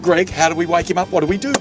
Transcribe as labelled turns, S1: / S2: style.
S1: Greg, how do we wake him up? What do we do?